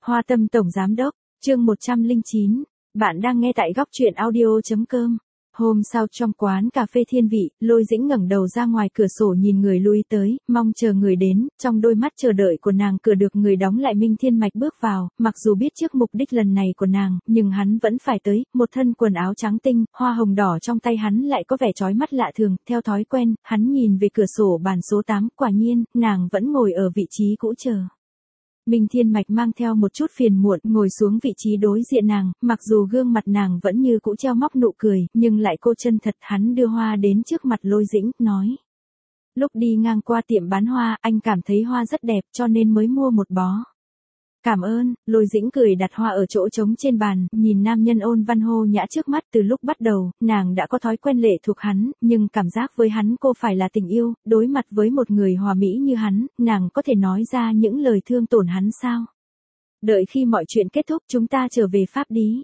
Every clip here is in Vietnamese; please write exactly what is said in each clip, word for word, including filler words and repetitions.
Hoa Tâm Tổng Giám Đốc, chương một trăm lẻ chín. Bạn đang nghe tại góc truyện audio chấm com. Hôm sau trong quán cà phê Thiên Vị, Lôi Dĩnh ngẩng đầu ra ngoài cửa sổ nhìn người lui tới, mong chờ người đến, trong đôi mắt chờ đợi của nàng cửa được người đóng lại. Minh Thiên Mạch bước vào, mặc dù biết trước mục đích lần này của nàng, nhưng hắn vẫn phải tới, một thân quần áo trắng tinh, hoa hồng đỏ trong tay hắn lại có vẻ chói mắt lạ thường, theo thói quen, hắn nhìn về cửa sổ bàn số tám, quả nhiên, nàng vẫn ngồi ở vị trí cũ chờ. Minh Thiên Mạch mang theo một chút phiền muộn ngồi xuống vị trí đối diện nàng, mặc dù gương mặt nàng vẫn như cũ treo móc nụ cười, nhưng lại cô chân thật. Hắn đưa hoa đến trước mặt Lôi Dĩnh, nói. Lúc đi ngang qua tiệm bán hoa, anh cảm thấy hoa rất đẹp cho nên mới mua một bó. Cảm ơn, Lôi Dĩnh cười đặt hoa ở chỗ trống trên bàn, nhìn nam nhân ôn văn hô nhã trước mắt. Từ lúc bắt đầu, nàng đã có thói quen lệ thuộc hắn, nhưng cảm giác với hắn cô phải là tình yêu, đối mặt với một người hòa mỹ như hắn, nàng có thể nói ra những lời thương tổn hắn sao? Đợi khi mọi chuyện kết thúc chúng ta trở về Pháp đi.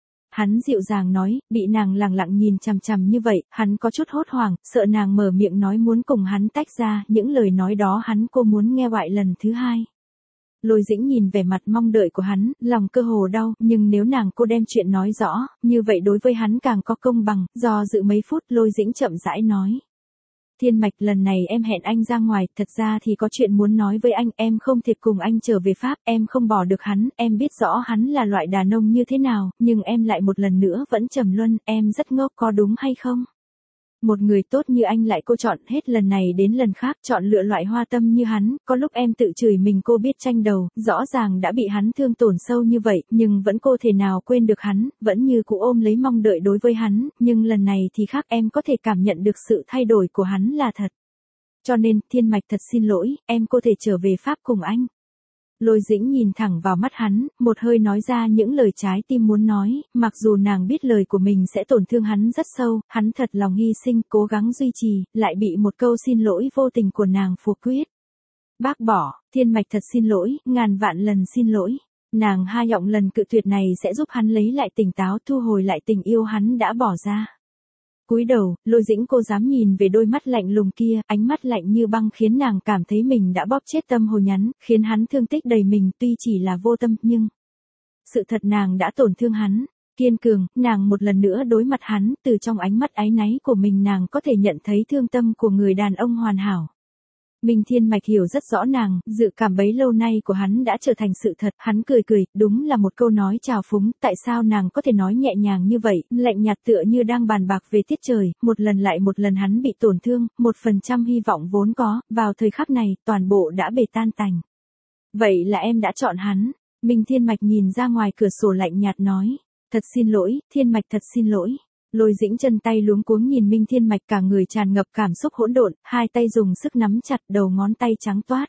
Hắn dịu dàng nói, bị nàng lẳng lặng nhìn chằm chằm như vậy, hắn có chút hốt hoảng, sợ nàng mở miệng nói muốn cùng hắn tách ra, những lời nói đó hắn cô muốn nghe lại lần thứ hai. Lôi Dĩnh nhìn vẻ mặt mong đợi của hắn, lòng cơ hồ đau, nhưng nếu nàng cô đem chuyện nói rõ, như vậy đối với hắn càng có công bằng. Do dự mấy phút, Lôi Dĩnh chậm rãi nói. Thiên Mạch, lần này em hẹn anh ra ngoài, thật ra thì có chuyện muốn nói với anh, em không thể cùng anh trở về Pháp, em không bỏ được hắn, em biết rõ hắn là loại đàn ông như thế nào, nhưng em lại một lần nữa vẫn trầm luân, em rất ngốc, có đúng hay không? Một người tốt như anh lại cô chọn hết lần này đến lần khác, chọn lựa loại hoa tâm như hắn, có lúc em tự chửi mình cô biết tranh đầu, rõ ràng đã bị hắn thương tổn sâu như vậy, nhưng vẫn cô thể nào quên được hắn, vẫn như cũ ôm lấy mong đợi đối với hắn, nhưng lần này thì khác, em có thể cảm nhận được sự thay đổi của hắn là thật. Cho nên, Thiên Mạch thật xin lỗi, em có thể trở về Pháp cùng anh. Lôi Dĩnh nhìn thẳng vào mắt hắn, một hơi nói ra những lời trái tim muốn nói, mặc dù nàng biết lời của mình sẽ tổn thương hắn rất sâu, hắn thật lòng hy sinh, cố gắng duy trì, lại bị một câu xin lỗi vô tình của nàng phủ quyết. Bác bỏ, Thiên Mạch thật xin lỗi, ngàn vạn lần xin lỗi. Nàng hai giọng lần cự tuyệt này sẽ giúp hắn lấy lại tỉnh táo, thu hồi lại tình yêu hắn đã bỏ ra. Cúi đầu, Lôi Dĩnh cô dám nhìn về đôi mắt lạnh lùng kia, ánh mắt lạnh như băng khiến nàng cảm thấy mình đã bóp chết tâm hồn nhắn, khiến hắn thương tích đầy mình, tuy chỉ là vô tâm, nhưng sự thật nàng đã tổn thương hắn. Kiên cường, nàng một lần nữa đối mặt hắn, từ trong ánh mắt áy náy của mình nàng có thể nhận thấy thương tâm của người đàn ông hoàn hảo. Minh Thiên Mạch hiểu rất rõ nàng, dự cảm bấy lâu nay của hắn đã trở thành sự thật, hắn cười cười, đúng là một câu nói trào phúng, tại sao nàng có thể nói nhẹ nhàng như vậy, lạnh nhạt tựa như đang bàn bạc về tiết trời, một lần lại một lần hắn bị tổn thương, một phần trăm hy vọng vốn có, vào thời khắc này, toàn bộ đã bể tan tành. Vậy là em đã chọn hắn, Minh Thiên Mạch nhìn ra ngoài cửa sổ lạnh nhạt nói, thật xin lỗi, Thiên Mạch thật xin lỗi. Lôi Dĩnh chân tay luống cuống nhìn Minh Thiên Mạch, cả người tràn ngập cảm xúc hỗn độn, hai tay dùng sức nắm chặt, đầu ngón tay trắng toát.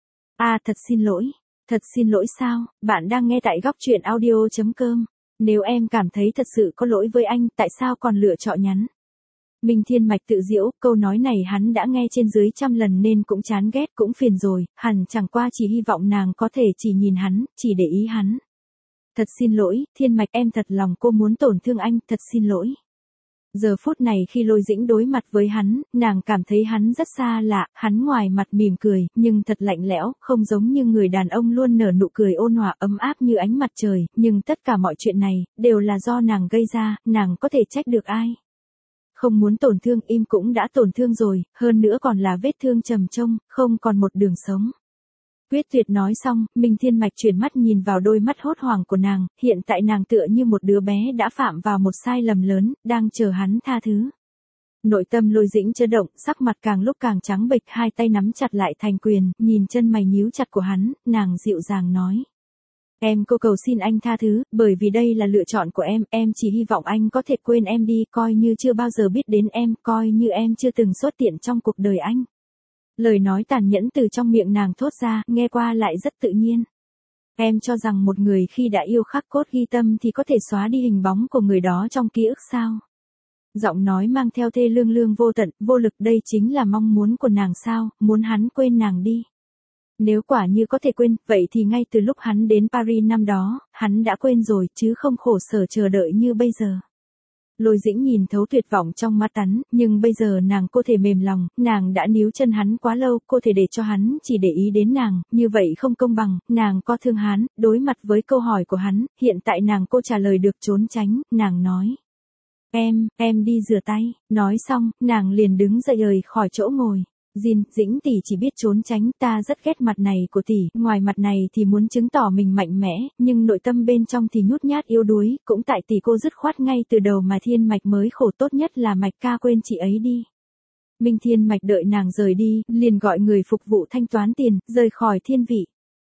A à, thật xin lỗi, thật xin lỗi sao? Bạn đang nghe tại góc truyện audio chấm com. Nếu em cảm thấy thật sự có lỗi với anh, tại sao còn lựa chọn nhắn? Minh Thiên Mạch tự giễu, câu nói này hắn đã nghe trên dưới trăm lần nên cũng chán ghét, cũng phiền rồi, hẳn chẳng qua chỉ hy vọng nàng có thể chỉ nhìn hắn, chỉ để ý hắn. Thật xin lỗi, Thiên Mạch, em thật lòng cô muốn tổn thương anh, thật xin lỗi. Giờ phút này khi Lôi Dĩnh đối mặt với hắn, nàng cảm thấy hắn rất xa lạ, hắn ngoài mặt mỉm cười, nhưng thật lạnh lẽo, không giống như người đàn ông luôn nở nụ cười ôn hòa ấm áp như ánh mặt trời, nhưng tất cả mọi chuyện này, đều là do nàng gây ra, nàng có thể trách được ai. Không muốn tổn thương, im cũng đã tổn thương rồi, hơn nữa còn là vết thương trầm trông, không còn một đường sống. Quyết tuyệt nói xong, Minh Thiên Mạch chuyển mắt nhìn vào đôi mắt hốt hoảng của nàng, hiện tại nàng tựa như một đứa bé đã phạm vào một sai lầm lớn, đang chờ hắn tha thứ. Nội tâm Lôi Dĩnh chấn động, sắc mặt càng lúc càng trắng bệch, hai tay nắm chặt lại thành quyền, nhìn chân mày nhíu chặt của hắn, nàng dịu dàng nói. Em cô cầu xin anh tha thứ, bởi vì đây là lựa chọn của em, em chỉ hy vọng anh có thể quên em đi, coi như chưa bao giờ biết đến em, coi như em chưa từng xuất hiện trong cuộc đời anh. Lời nói tàn nhẫn từ trong miệng nàng thốt ra, nghe qua lại rất tự nhiên. Em cho rằng một người khi đã yêu khắc cốt ghi tâm thì có thể xóa đi hình bóng của người đó trong ký ức sao? Giọng nói mang theo thê lương lương vô tận, vô lực, đây chính là mong muốn của nàng sao, muốn hắn quên nàng đi. Nếu quả như có thể quên, vậy thì ngay từ lúc hắn đến Paris năm đó, hắn đã quên rồi chứ không khổ sở chờ đợi như bây giờ. Lôi Dĩnh nhìn thấu tuyệt vọng trong mắt hắn, nhưng bây giờ nàng cô thể mềm lòng, nàng đã níu chân hắn quá lâu, cô thể để cho hắn chỉ để ý đến nàng, như vậy không công bằng, nàng có thương hắn, đối mặt với câu hỏi của hắn, hiện tại nàng cô trả lời được trốn tránh, nàng nói. Em, em đi rửa tay, nói xong, nàng liền đứng dậy rời khỏi chỗ ngồi. Jin, Dĩnh tỷ chỉ biết trốn tránh, ta rất ghét mặt này của tỷ, ngoài mặt này thì muốn chứng tỏ mình mạnh mẽ, nhưng nội tâm bên trong thì nhút nhát yếu đuối, cũng tại tỷ cô dứt khoát ngay từ đầu mà Thiên Mạch mới khổ, tốt nhất là Mạch ca quên chị ấy đi. Minh Thiên Mạch đợi nàng rời đi, liền gọi người phục vụ thanh toán tiền, rời khỏi thiên vị.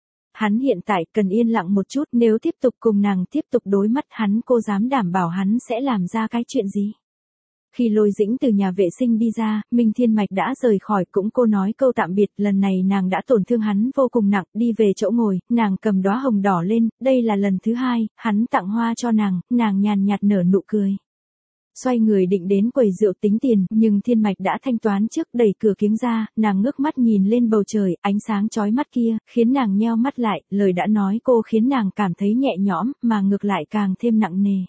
Hắn hiện tại cần yên lặng một chút, nếu tiếp tục cùng nàng tiếp tục đối mắt hắn, cô dám đảm bảo hắn sẽ làm ra cái chuyện gì. Khi Lôi Dĩnh từ nhà vệ sinh đi ra, Minh Thiên Mạch đã rời khỏi, cũng cô nói câu tạm biệt, lần này nàng đã tổn thương hắn vô cùng nặng, đi về chỗ ngồi, nàng cầm đóa hồng đỏ lên, đây là lần thứ hai, hắn tặng hoa cho nàng, nàng nhàn nhạt nở nụ cười. Xoay người định đến quầy rượu tính tiền, nhưng Thiên Mạch đã thanh toán trước, đẩy cửa kiếng ra, nàng ngước mắt nhìn lên bầu trời, ánh sáng chói mắt kia, khiến nàng nheo mắt lại, lời đã nói cô khiến nàng cảm thấy nhẹ nhõm, mà ngược lại càng thêm nặng nề.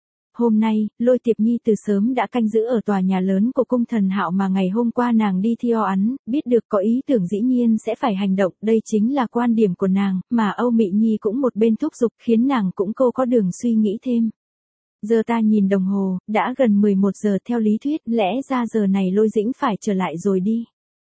Hôm nay, Lôi Tiệp Nhi từ sớm đã canh giữ ở tòa nhà lớn của cung Thần Hạo mà ngày hôm qua nàng đi theo hắn, biết được có ý tưởng dĩ nhiên sẽ phải hành động, đây chính là quan điểm của nàng, mà Âu Mị Nhi cũng một bên thúc giục khiến nàng cũng cô có đường suy nghĩ thêm. Giờ ta nhìn đồng hồ, đã gần mười một giờ, theo lý thuyết, lẽ ra giờ này Lôi Dĩnh phải trở lại rồi đi.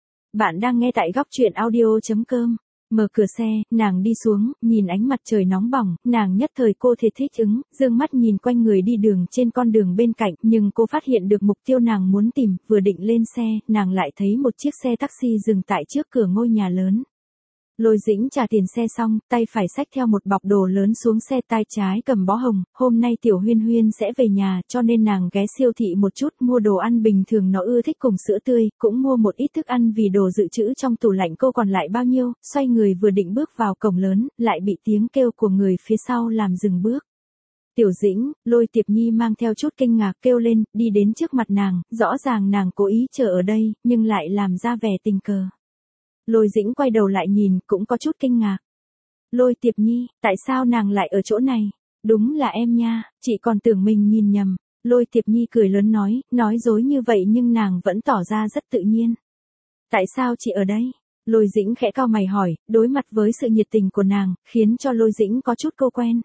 Bạn đang nghe tại góc truyện audio chấm com. Mở cửa xe, nàng đi xuống, nhìn ánh mặt trời nóng bỏng, nàng nhất thời cô thể thích ứng, dương mắt nhìn quanh người đi đường trên con đường bên cạnh, nhưng cô phát hiện được mục tiêu nàng muốn tìm, vừa định lên xe, nàng lại thấy một chiếc xe taxi dừng tại trước cửa ngôi nhà lớn. Lôi Dĩnh trả tiền xe xong, tay phải xách theo một bọc đồ lớn xuống xe, tay trái cầm bó hồng, hôm nay Tiểu Huyên Huyên sẽ về nhà, cho nên nàng ghé siêu thị một chút, mua đồ ăn bình thường nó ưa thích cùng sữa tươi, cũng mua một ít thức ăn vì đồ dự trữ trong tủ lạnh cô còn lại bao nhiêu, xoay người vừa định bước vào cổng lớn, lại bị tiếng kêu của người phía sau làm dừng bước. Tiểu Dĩnh, Lôi Tiệp Nhi mang theo chút kinh ngạc kêu lên, đi đến trước mặt nàng, rõ ràng nàng cố ý chờ ở đây, nhưng lại làm ra vẻ tình cờ. Lôi Dĩnh quay đầu lại nhìn, cũng có chút kinh ngạc. Lôi Tiệp Nhi, tại sao nàng lại ở chỗ này? Đúng là em nha, chị còn tưởng mình nhìn nhầm. Lôi Tiệp Nhi cười lớn nói, nói dối như vậy nhưng nàng vẫn tỏ ra rất tự nhiên. Tại sao chị ở đây? Lôi Dĩnh khẽ cau mày hỏi, đối mặt với sự nhiệt tình của nàng, khiến cho Lôi Dĩnh có chút cô quen.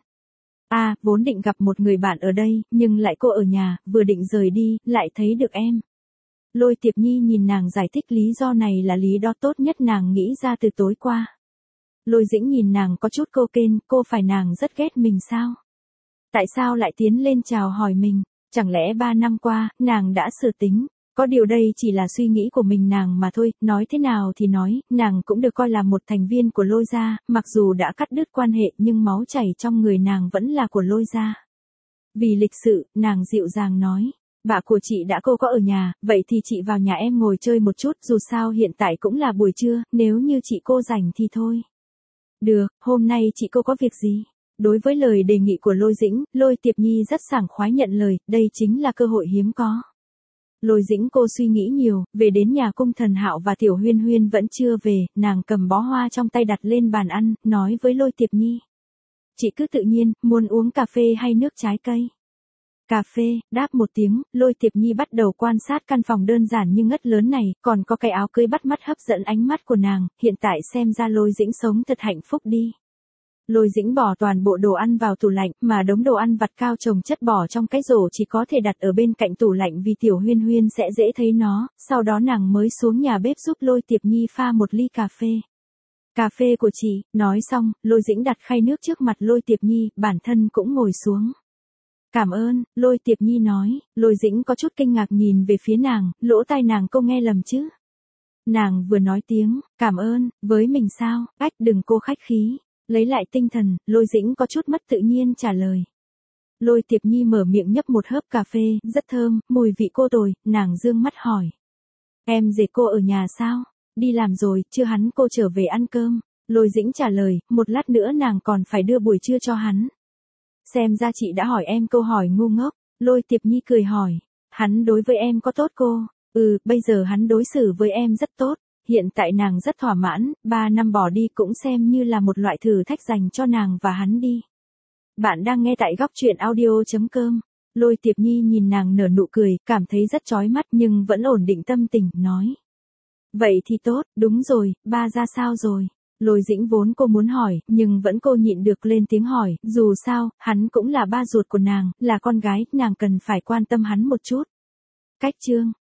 À, vốn định gặp một người bạn ở đây, nhưng lại cô ở nhà, vừa định rời đi, lại thấy được em. Lôi Tiệp Nhi nhìn nàng giải thích lý do này là lý do tốt nhất nàng nghĩ ra từ tối qua. Lôi Dĩnh nhìn nàng có chút cô kên, cô phải nàng rất ghét mình sao? Tại sao lại tiến lên chào hỏi mình? Chẳng lẽ ba năm qua, nàng đã sửa tính? Có điều đây chỉ là suy nghĩ của mình nàng mà thôi, nói thế nào thì nói, nàng cũng được coi là một thành viên của Lôi gia, mặc dù đã cắt đứt quan hệ nhưng máu chảy trong người nàng vẫn là của Lôi gia. Vì lịch sự, nàng dịu dàng nói. Bà của chị đã cô có ở nhà, vậy thì chị vào nhà em ngồi chơi một chút, dù sao hiện tại cũng là buổi trưa, nếu như chị cô rảnh thì thôi. Được, hôm nay chị cô có việc gì? Đối với lời đề nghị của Lôi Dĩnh, Lôi Tiệp Nhi rất sảng khoái nhận lời, đây chính là cơ hội hiếm có. Lôi Dĩnh cô suy nghĩ nhiều, về đến nhà cung Thần Hạo và Tiểu Huyên Huyên vẫn chưa về, nàng cầm bó hoa trong tay đặt lên bàn ăn, nói với Lôi Tiệp Nhi. Chị cứ tự nhiên, muốn uống cà phê hay nước trái cây? Cà phê, đáp một tiếng, Lôi Tiệp Nhi bắt đầu quan sát căn phòng đơn giản nhưng ngất lớn này, còn có cái áo cưới bắt mắt hấp dẫn ánh mắt của nàng, hiện tại xem ra Lôi Dĩnh sống thật hạnh phúc đi. Lôi Dĩnh bỏ toàn bộ đồ ăn vào tủ lạnh, mà đống đồ ăn vặt cao chồng chất bỏ trong cái rổ chỉ có thể đặt ở bên cạnh tủ lạnh vì Tiểu Huyên Huyên sẽ dễ thấy nó, sau đó nàng mới xuống nhà bếp giúp Lôi Tiệp Nhi pha một ly cà phê. Cà phê của chị, nói xong, Lôi Dĩnh đặt khay nước trước mặt Lôi Tiệp Nhi, bản thân cũng ngồi xuống. Cảm ơn, Lôi Tiệp Nhi nói, Lôi Dĩnh có chút kinh ngạc nhìn về phía nàng, lỗ tai nàng cô nghe lầm chứ. Nàng vừa nói tiếng, cảm ơn, với mình sao, ách đừng cô khách khí, lấy lại tinh thần, Lôi Dĩnh có chút mất tự nhiên trả lời. Lôi Tiệp Nhi mở miệng nhấp một hớp cà phê, rất thơm, mùi vị cô tồi, nàng dương mắt hỏi. Em dì cô ở nhà sao? Đi làm rồi, chưa hắn cô trở về ăn cơm. Lôi Dĩnh trả lời, một lát nữa nàng còn phải đưa buổi trưa cho hắn. Xem ra chị đã hỏi em câu hỏi ngu ngốc. Lôi Tiệp Nhi cười hỏi, hắn đối với em có tốt cô? Ừ, bây giờ hắn đối xử với em rất tốt. Hiện tại nàng rất thỏa mãn, ba năm bỏ đi cũng xem như là một loại thử thách dành cho nàng và hắn đi. Bạn đang nghe tại góc truyện audio chấm com. Lôi Tiệp Nhi nhìn nàng nở nụ cười, cảm thấy rất chói mắt nhưng vẫn ổn định tâm tình, nói. Vậy thì tốt, đúng rồi, ba ra sao rồi? Lôi Dĩnh vốn cô muốn hỏi, nhưng vẫn cô nhịn được lên tiếng hỏi, dù sao, hắn cũng là ba ruột của nàng, là con gái, nàng cần phải quan tâm hắn một chút. Cách chương